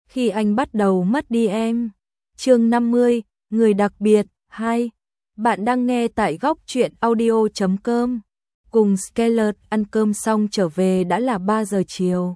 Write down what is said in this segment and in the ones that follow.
khi anh bắt đầu mất đi em. Chương 50, người đặc biệt 2. Bạn đang nghe tại góc truyện audio.com. Cùng Scarlett ăn cơm xong trở về đã là 3 giờ chiều.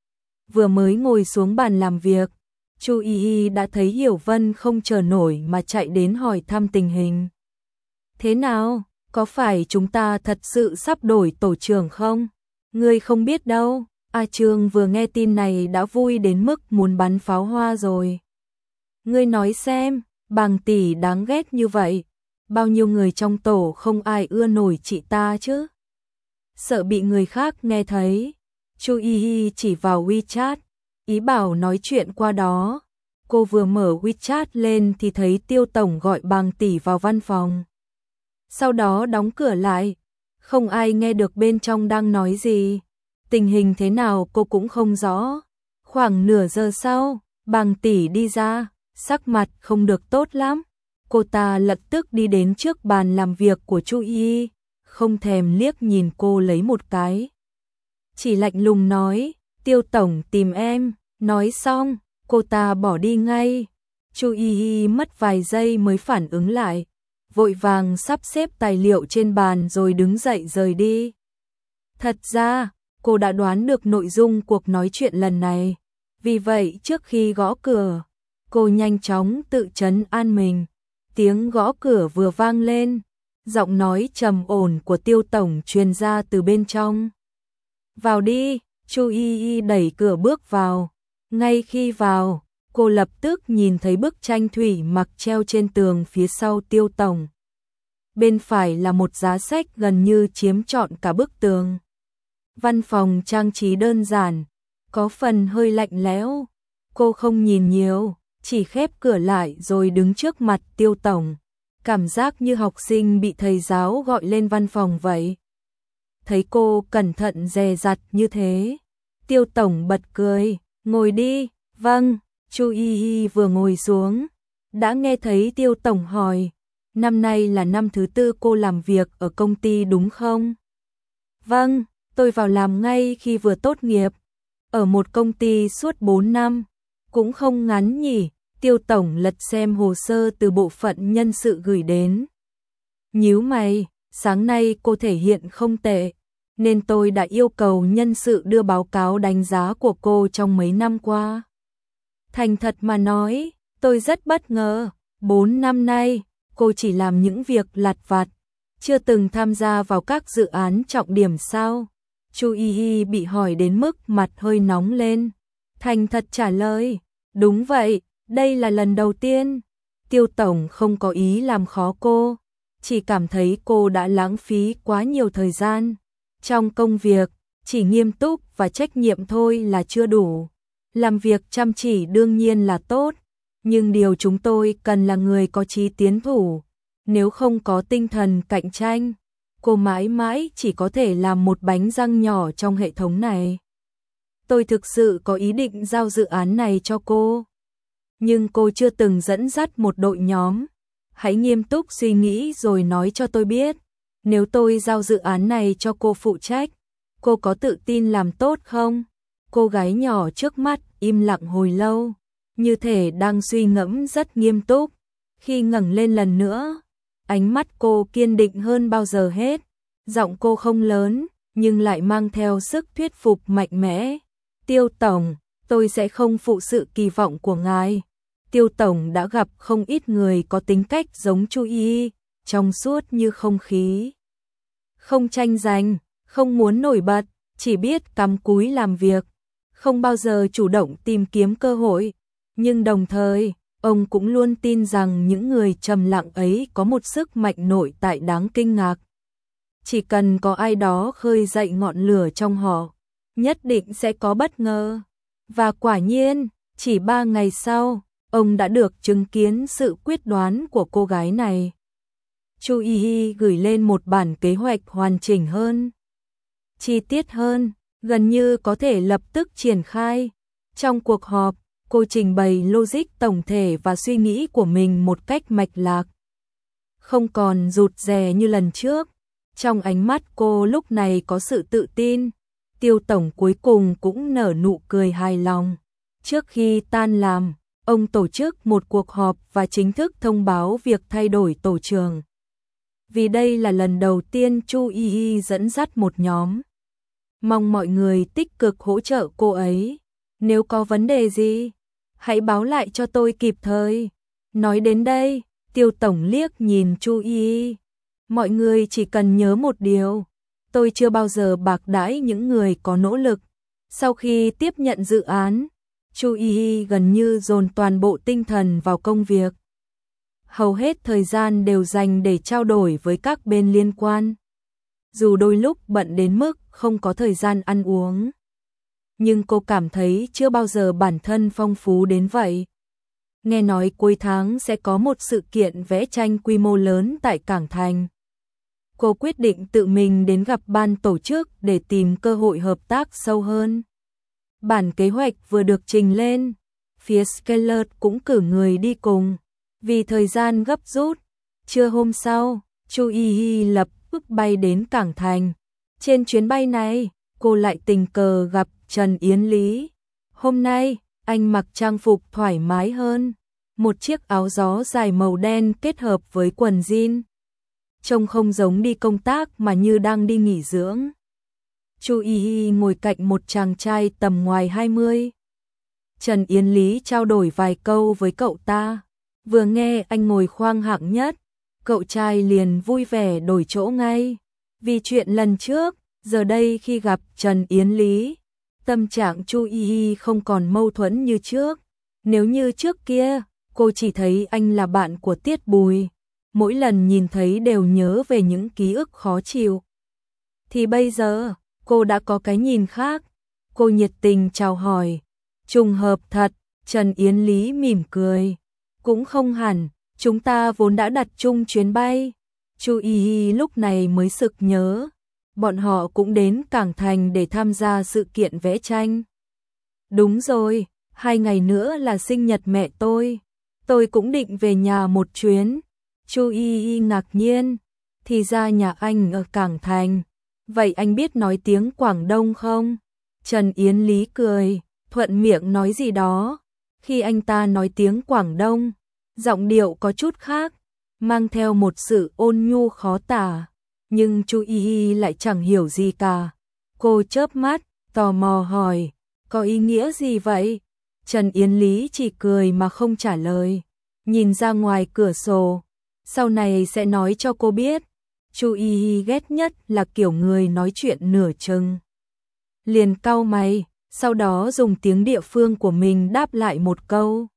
Vừa mới ngồi xuống bàn làm việc, Chu Y Y đã thấy Hiểu Vân không chờ nổi mà chạy đến hỏi thăm tình hình. Thế nào, có phải chúng ta thật sự sắp đổi tổ trưởng không? Ngươi không biết đâu. A Trương vừa nghe tin này đã vui đến mức muốn bắn pháo hoa rồi. Ngươi nói xem, Bàng tỷ đáng ghét như vậy, bao nhiêu người trong tổ không ai ưa nổi chị ta chứ. Sợ bị người khác nghe thấy, Chu Y Y chỉ vào WeChat, ý bảo nói chuyện qua đó. Cô vừa mở WeChat lên thì thấy Tiêu tổng gọi Bàng tỷ vào văn phòng. Sau đó đóng cửa lại, không ai nghe được bên trong đang nói gì. Tình hình thế nào cô cũng không rõ. Khoảng nửa giờ sau, Bàng tỷ đi ra, sắc mặt không được tốt lắm. Cô ta lập tức đi đến trước bàn làm việc của Chu Y, không thèm liếc nhìn cô lấy một cái. Chỉ lạnh lùng nói, Tiêu tổng tìm em. Nói xong, cô ta bỏ đi ngay. Chu Y mất vài giây mới phản ứng lại, vội vàng sắp xếp tài liệu trên bàn rồi đứng dậy rời đi. Thật ra, cô đã đoán được nội dung cuộc nói chuyện lần này. Vì vậy trước khi gõ cửa, cô nhanh chóng tự trấn an mình. Tiếng gõ cửa vừa vang lên, giọng nói trầm ổn của Tiêu tổng truyền ra từ bên trong. Vào đi, Chu Y đẩy cửa bước vào. Ngay khi vào, cô lập tức nhìn thấy bức tranh thủy mặc treo trên tường phía sau Tiêu tổng. Bên phải là một giá sách gần như chiếm trọn cả bức tường. Văn phòng trang trí đơn giản, có phần hơi lạnh lẽo. Cô không nhìn nhiều, chỉ khép cửa lại rồi đứng trước mặt Tiêu tổng. Cảm giác như học sinh bị thầy giáo gọi lên văn phòng vậy. Thấy cô cẩn thận dè dặt như thế, Tiêu tổng bật cười, ngồi đi. Vâng. Chu Y vừa ngồi xuống, đã nghe thấy Tiêu tổng hỏi, năm nay là năm thứ 4 cô làm việc ở công ty đúng không? Vâng, tôi vào làm ngay khi vừa tốt nghiệp, ở một công ty suốt 4 năm, cũng không ngắn nhỉ. Tiêu tổng lật xem hồ sơ từ bộ phận nhân sự gửi đến. Nhíu mày, sáng nay cô thể hiện không tệ, nên tôi đã yêu cầu nhân sự đưa báo cáo đánh giá của cô trong mấy năm qua. Thành thật mà nói, tôi rất bất ngờ, 4 năm nay, cô chỉ làm những việc lặt vặt, chưa từng tham gia vào các dự án trọng điểm sao? Chu Y bị hỏi đến mức mặt hơi nóng lên, thành thật trả lời, đúng vậy, đây là lần đầu tiên. Tiêu tổng không có ý làm khó cô, chỉ cảm thấy cô đã lãng phí quá nhiều thời gian. Trong công việc, chỉ nghiêm túc và trách nhiệm thôi là chưa đủ. Làm việc chăm chỉ đương nhiên là tốt, nhưng điều chúng tôi cần là người có chí tiến thủ. Nếu không có tinh thần cạnh tranh, cô mãi mãi chỉ có thể làm một bánh răng nhỏ trong hệ thống này. Tôi thực sự có ý định giao dự án này cho cô, nhưng cô chưa từng dẫn dắt một đội nhóm. Hãy nghiêm túc suy nghĩ rồi nói cho tôi biết, nếu tôi giao dự án này cho cô phụ trách, cô có tự tin làm tốt không? Cô gái nhỏ trước mắt im lặng hồi lâu, như thể đang suy ngẫm rất nghiêm túc. Khi ngẩng lên lần nữa, ánh mắt cô kiên định hơn bao giờ hết. Giọng cô không lớn, nhưng lại mang theo sức thuyết phục mạnh mẽ. Tiêu tổng, tôi sẽ không phụ sự kỳ vọng của ngài. Tiêu tổng đã gặp không ít người có tính cách giống Chu Y, trong suốt như không khí. Không tranh giành, không muốn nổi bật, chỉ biết cắm cúi làm việc, không bao giờ chủ động tìm kiếm cơ hội. Nhưng đồng thời, ông cũng luôn tin rằng những người trầm lặng ấy có một sức mạnh nội tại đáng kinh ngạc. Chỉ cần có ai đó khơi dậy ngọn lửa trong họ, nhất định sẽ có bất ngờ. Và quả nhiên, chỉ 3 ngày sau, ông đã được chứng kiến sự quyết đoán của cô gái này. Chu Y gửi lên một bản kế hoạch hoàn chỉnh hơn, chi tiết hơn, gần như có thể lập tức triển khai. Trong cuộc họp, cô trình bày logic tổng thể và suy nghĩ của mình một cách mạch lạc, không còn rụt rè như lần trước. Trong ánh mắt cô lúc này có sự tự tin. Tiêu tổng cuối cùng cũng nở nụ cười hài lòng. Trước khi tan làm, ông tổ chức một cuộc họp và chính thức thông báo việc thay đổi tổ trưởng. Vì đây là lần đầu tiên Chu Y Y dẫn dắt một nhóm. Mong mọi người tích cực hỗ trợ cô ấy. Nếu có vấn đề gì, hãy báo lại cho tôi kịp thời. Nói đến đây, Tiêu tổng liếc nhìn Chu Y Y. Mọi người chỉ cần nhớ một điều, tôi chưa bao giờ bạc đãi những người có nỗ lực. Sau khi tiếp nhận dự án, Chu Y Y gần như dồn toàn bộ tinh thần vào công việc. Hầu hết thời gian đều dành để trao đổi với các bên liên quan. Dù đôi lúc bận đến mức không có thời gian ăn uống, nhưng cô cảm thấy chưa bao giờ bản thân phong phú đến vậy. Nghe nói cuối tháng sẽ có một sự kiện vẽ tranh quy mô lớn tại Cảng Thành. Cô quyết định tự mình đến gặp ban tổ chức để tìm cơ hội hợp tác sâu hơn. Bản kế hoạch vừa được trình lên, phía Skelet cũng cử người đi cùng. Vì thời gian gấp rút, trưa hôm sau, Chu Y Y lập tức bay đến Cảng Thành. Trên chuyến bay này, cô lại tình cờ gặp Trần Yến Lý. Hôm nay, anh mặc trang phục thoải mái hơn, một chiếc áo gió dài màu đen kết hợp với quần jean. Trông không giống đi công tác mà như đang đi nghỉ dưỡng. Chu Y Y ngồi cạnh một chàng trai tầm ngoài 20. Trần Yến Lý trao đổi vài câu với cậu ta. Vừa nghe anh ngồi khoang hạng nhất, cậu trai liền vui vẻ đổi chỗ ngay. Vì chuyện lần trước, giờ đây khi gặp Trần Yến Lý, tâm trạng Chu Y Y không còn mâu thuẫn như trước. Nếu như trước kia, cô chỉ thấy anh là bạn của Tiết Bùi, mỗi lần nhìn thấy đều nhớ về những ký ức khó chịu. Thì bây giờ, cô đã có cái nhìn khác. Cô nhiệt tình chào hỏi. Trùng hợp thật, Trần Yến Lý mỉm cười. Cũng không hẳn, chúng ta vốn đã đặt chung chuyến bay. Chu Y Y lúc này mới sực nhớ, bọn họ cũng đến Cảng Thành để tham gia sự kiện vẽ tranh. Đúng rồi, 2 ngày nữa là sinh nhật mẹ tôi cũng định về nhà một chuyến. Chu Y Y ngạc nhiên, thì ra nhà anh ở Cảng Thành. Vậy anh biết nói tiếng Quảng Đông không? Trần Yến Lý cười, thuận miệng nói gì đó. Khi anh ta nói tiếng Quảng Đông, giọng điệu có chút khác, mang theo một sự ôn nhu khó tả. Nhưng Chu Y Y lại chẳng hiểu gì cả. Cô chớp mắt, tò mò hỏi, có ý nghĩa gì vậy? Trần Yến Lý chỉ cười mà không trả lời, nhìn ra ngoài cửa sổ. Sau này sẽ nói cho cô biết. Chu Y Y ghét nhất là kiểu người nói chuyện nửa chừng. Liền cau mày, sau đó dùng tiếng địa phương của mình đáp lại một câu.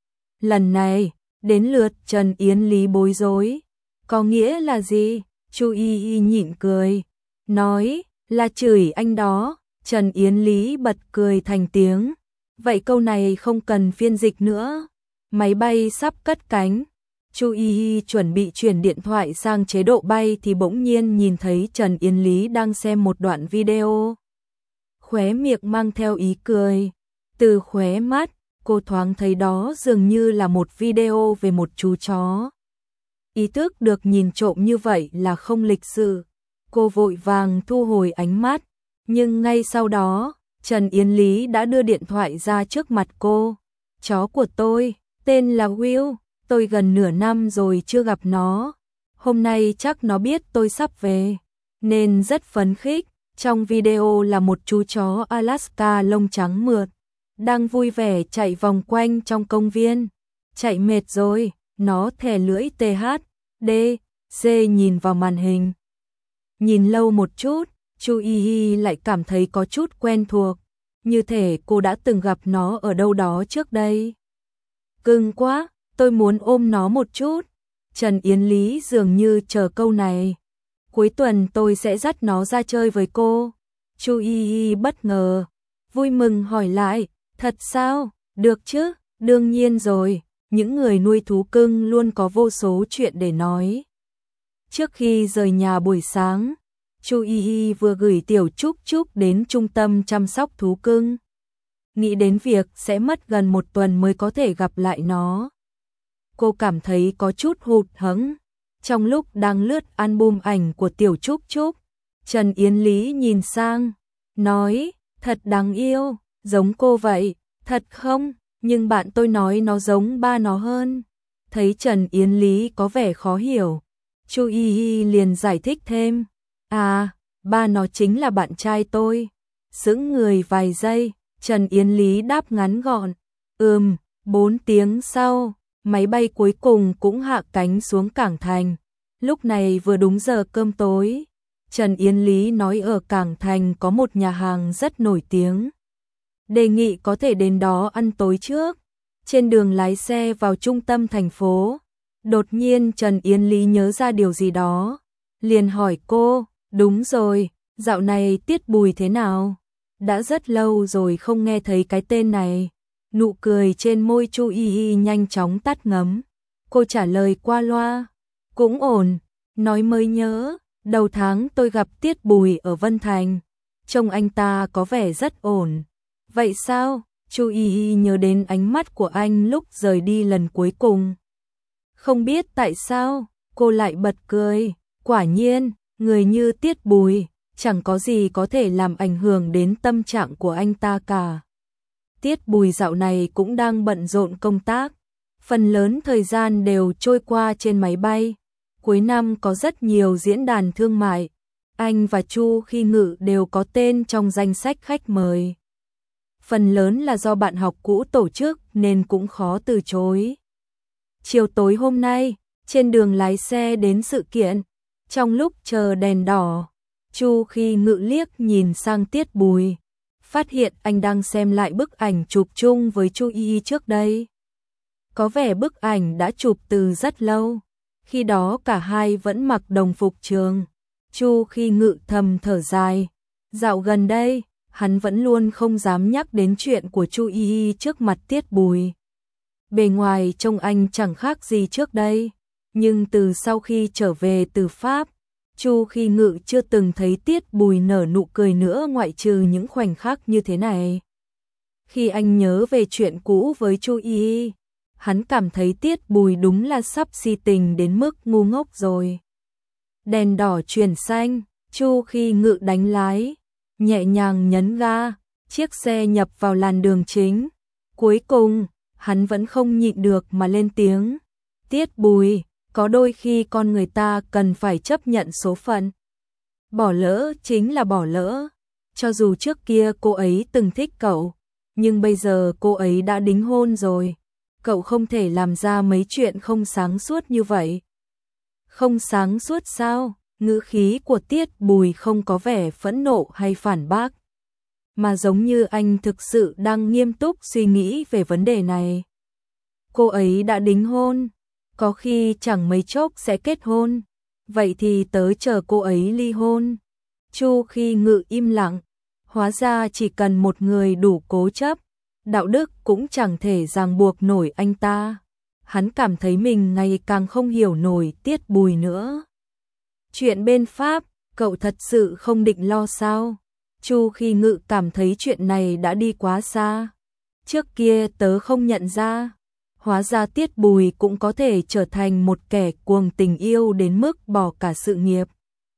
Lần này, đến lượt Trần Yến Lý bối rối. Có nghĩa là gì? Chu Y Y nhịn cười, nói là chửi anh đó. Trần Yến Lý bật cười thành tiếng. Vậy câu này không cần phiên dịch nữa. Máy bay sắp cất cánh. Chu Y Y chuẩn bị chuyển điện thoại sang chế độ bay thì bỗng nhiên nhìn thấy Trần Yến Lý đang xem một đoạn video. Khóe miệng mang theo ý cười. Từ khóe mắt, cô thoáng thấy đó dường như là một video về một chú chó. Ý thức được nhìn trộm như vậy là không lịch sự. Cô vội vàng thu hồi ánh mắt. Nhưng ngay sau đó, Trần Yến Lý đã đưa điện thoại ra trước mặt cô. Chó của tôi, tên là Will. Tôi gần nửa năm rồi chưa gặp nó. Hôm nay chắc nó biết tôi sắp về, nên rất phấn khích. Trong video là một chú chó Alaska lông trắng mượt, đang vui vẻ chạy vòng quanh trong công viên. Chạy mệt rồi, nó thè lưỡi THD, C nhìn vào màn hình. Nhìn lâu một chút, Chu Y Y lại cảm thấy có chút quen thuộc, như thể cô đã từng gặp nó ở đâu đó trước đây. Cưng quá, tôi muốn ôm nó một chút. Trần Yến Lý dường như chờ câu này. Cuối tuần tôi sẽ dắt nó ra chơi với cô. Chu Y Y bất ngờ, vui mừng hỏi lại, thật sao? Được chứ, đương nhiên rồi, những người nuôi thú cưng luôn có vô số chuyện để nói. Trước khi rời nhà buổi sáng, Chu Y Y vừa gửi Tiểu Trúc Trúc đến trung tâm chăm sóc thú cưng. Nghĩ đến việc sẽ mất gần 1 tuần mới có thể gặp lại nó, cô cảm thấy có chút hụt hẫng. Trong lúc đang lướt album ảnh của Tiểu Trúc Trúc, Trần Yến Lý nhìn sang, nói, thật đáng yêu, giống cô vậy. Thật không? Nhưng bạn tôi nói nó giống ba nó hơn. Thấy Trần Yến Lý có vẻ khó hiểu, Chu Y Y liền giải thích thêm. À, ba nó chính là bạn trai tôi. Sững người vài giây, Trần Yến Lý đáp ngắn gọn. 4 tiếng sau, máy bay cuối cùng cũng hạ cánh xuống cảng thành. Lúc này vừa đúng giờ cơm tối. Trần Yến Lý nói ở cảng thành có một nhà hàng rất nổi tiếng. Đề nghị có thể đến đó ăn tối trước. Trên đường lái xe vào trung tâm thành phố, đột nhiên Trần Yến Lý nhớ ra điều gì đó. Liền hỏi cô, đúng rồi, dạo này Tiết Bùi thế nào? Đã rất lâu rồi không nghe thấy cái tên này. Nụ cười trên môi Chu Y Y nhanh chóng tắt ngấm. Cô trả lời qua loa, cũng ổn. Nói mới nhớ, đầu tháng tôi gặp Tiết Bùi ở Vân Thành. Trông anh ta có vẻ rất ổn. Vậy sao? Chu Y Y nhớ đến ánh mắt của anh lúc rời đi lần cuối cùng. Không biết tại sao, cô lại bật cười. Quả nhiên, người như Tiết Bùi, chẳng có gì có thể làm ảnh hưởng đến tâm trạng của anh ta cả. Tiết Bùi dạo này cũng đang bận rộn công tác. Phần lớn thời gian đều trôi qua trên máy bay. Cuối năm có rất nhiều diễn đàn thương mại. Anh và Chu Khi Ngự đều có tên trong danh sách khách mời. Phần lớn là do bạn học cũ tổ chức nên cũng khó từ chối. Chiều tối hôm nay, trên đường lái xe đến sự kiện, trong lúc chờ đèn đỏ, Chu Khi Ngự liếc nhìn sang Tiết Bùi, phát hiện anh đang xem lại bức ảnh chụp chung với Chu Y Y trước đây. Có vẻ bức ảnh đã chụp từ rất lâu, khi đó cả hai vẫn mặc đồng phục trường. Chu Khi Ngự thầm thở dài, dạo gần đây, hắn vẫn luôn không dám nhắc đến chuyện của Chu Y Y trước mặt Tiết Bùi. Bề ngoài trông anh chẳng khác gì trước đây, nhưng từ sau khi trở về từ Pháp, Chu Khi Ngự chưa từng thấy Tiết Bùi nở nụ cười nữa ngoại trừ những khoảnh khắc như thế này. Khi anh nhớ về chuyện cũ với Chu Y Y, hắn cảm thấy Tiết Bùi đúng là sắp si tình đến mức ngu ngốc rồi. Đèn đỏ chuyển xanh, Chu Khi Ngự đánh lái, nhẹ nhàng nhấn ga, chiếc xe nhập vào làn đường chính. Cuối cùng, hắn vẫn không nhịn được mà lên tiếng. Tiết Bùi, có đôi khi con người ta cần phải chấp nhận số phận. Bỏ lỡ chính là bỏ lỡ. Cho dù trước kia cô ấy từng thích cậu, nhưng bây giờ cô ấy đã đính hôn rồi. Cậu không thể làm ra mấy chuyện không sáng suốt như vậy. Không sáng suốt sao? Ngữ khí của Tiết Bùi không có vẻ phẫn nộ hay phản bác, mà giống như anh thực sự đang nghiêm túc suy nghĩ về vấn đề này. Cô ấy đã đính hôn, có khi chẳng mấy chốc sẽ kết hôn, vậy thì tớ chờ cô ấy ly hôn. Chu Khi Ngự im lặng, hóa ra chỉ cần một người đủ cố chấp, đạo đức cũng chẳng thể ràng buộc nổi anh ta. Hắn cảm thấy mình ngày càng không hiểu nổi Tiết Bùi nữa. Chuyện bên Pháp, cậu thật sự không định lo sao? Chu Khi Ngự cảm thấy chuyện này đã đi quá xa. Trước kia tớ không nhận ra, hóa ra Tiết Bùi cũng có thể trở thành một kẻ cuồng tình yêu đến mức bỏ cả sự nghiệp.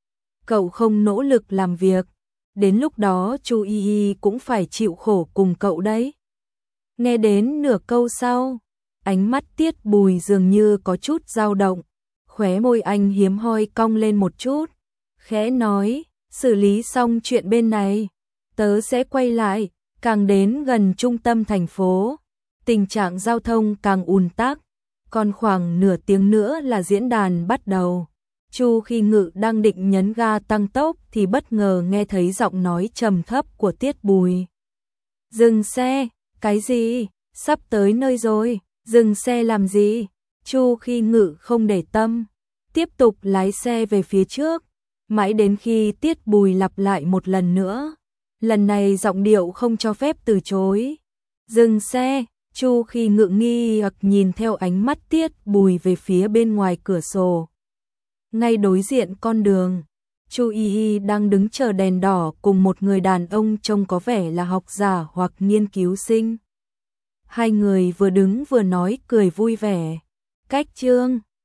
Cậu không nỗ lực làm việc, đến lúc đó Chu Y Y cũng phải chịu khổ cùng cậu đấy. Nghe đến nửa câu sau, ánh mắt Tiết Bùi dường như có chút dao động, khóe môi anh hiếm hoi cong lên một chút, khẽ nói, xử lý xong chuyện bên này, tớ sẽ quay lại. Càng đến gần trung tâm thành phố, tình trạng giao thông càng ùn tắc, còn khoảng nửa tiếng nữa là diễn đàn bắt đầu. Chu Khi Ngự đang định nhấn ga tăng tốc thì bất ngờ nghe thấy giọng nói trầm thấp của Tiết Bùi. Dừng xe, cái gì? Sắp tới nơi rồi, dừng xe làm gì? Chu Khi Ngự không để tâm, tiếp tục lái xe về phía trước, mãi đến khi Tiết Bùi lặp lại một lần nữa. Lần này giọng điệu không cho phép từ chối. Dừng xe, Chu Khi Ngự nghi hoặc nhìn theo ánh mắt Tiết Bùi về phía bên ngoài cửa sổ. Ngay đối diện con đường, Chu Y Y đang đứng chờ đèn đỏ cùng một người đàn ông trông có vẻ là học giả hoặc nghiên cứu sinh. Hai người vừa đứng vừa nói cười vui vẻ. Cách chương